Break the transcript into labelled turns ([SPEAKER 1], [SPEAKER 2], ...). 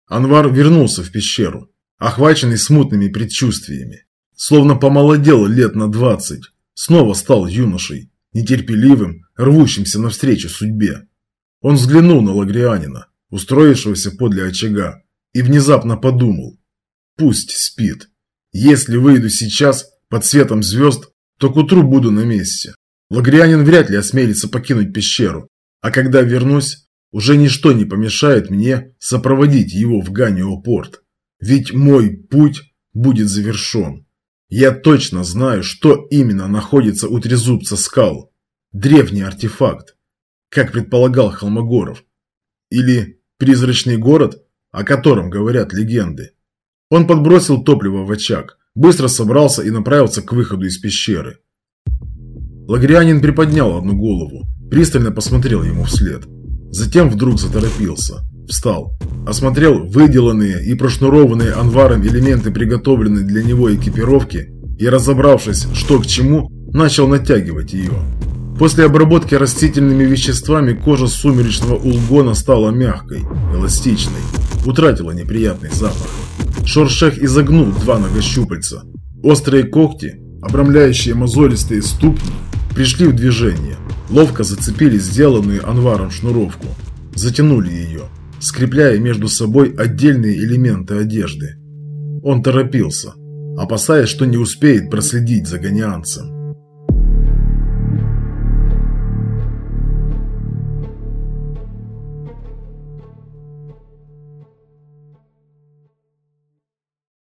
[SPEAKER 1] Анвар вернулся в пещеру, охваченный смутными предчувствиями. Словно помолодел лет на 20, снова стал юношей, нетерпеливым, рвущимся навстречу судьбе. Он взглянул на лагрианина, устроившегося подле очага, и внезапно подумал: пусть спит. Если выйду сейчас под светом звезд, то к утру буду на месте. Лагрианин вряд ли осмелится покинуть пещеру, а когда вернусь, уже ничто не помешает мне сопроводить его в Ганио-порт. Ведь мой путь будет завершен. Я точно знаю, что именно находится у трезубца скал. Древний артефакт, как предполагал Холмогоров. Или призрачный город, о котором говорят легенды. Он подбросил топливо в очаг, быстро собрался и направился к выходу из пещеры. Лагрианин приподнял одну голову, пристально посмотрел ему вслед. Затем вдруг заторопился, встал, осмотрел выделанные и прошнурованные Анваром элементы приготовленной для него экипировки и, разобравшись, что к чему, начал натягивать ее. После обработки растительными веществами кожа сумеречного улгона стала мягкой, эластичной, утратила неприятный запах. Шоршех изогнул два ногощупальца. Острые когти, обрамляющие мозолистые ступни, пришли в движение, ловко зацепили сделанную Анваром шнуровку, затянули ее, скрепляя между собой отдельные элементы одежды. Он торопился, опасаясь, что не успеет проследить за ганианцем.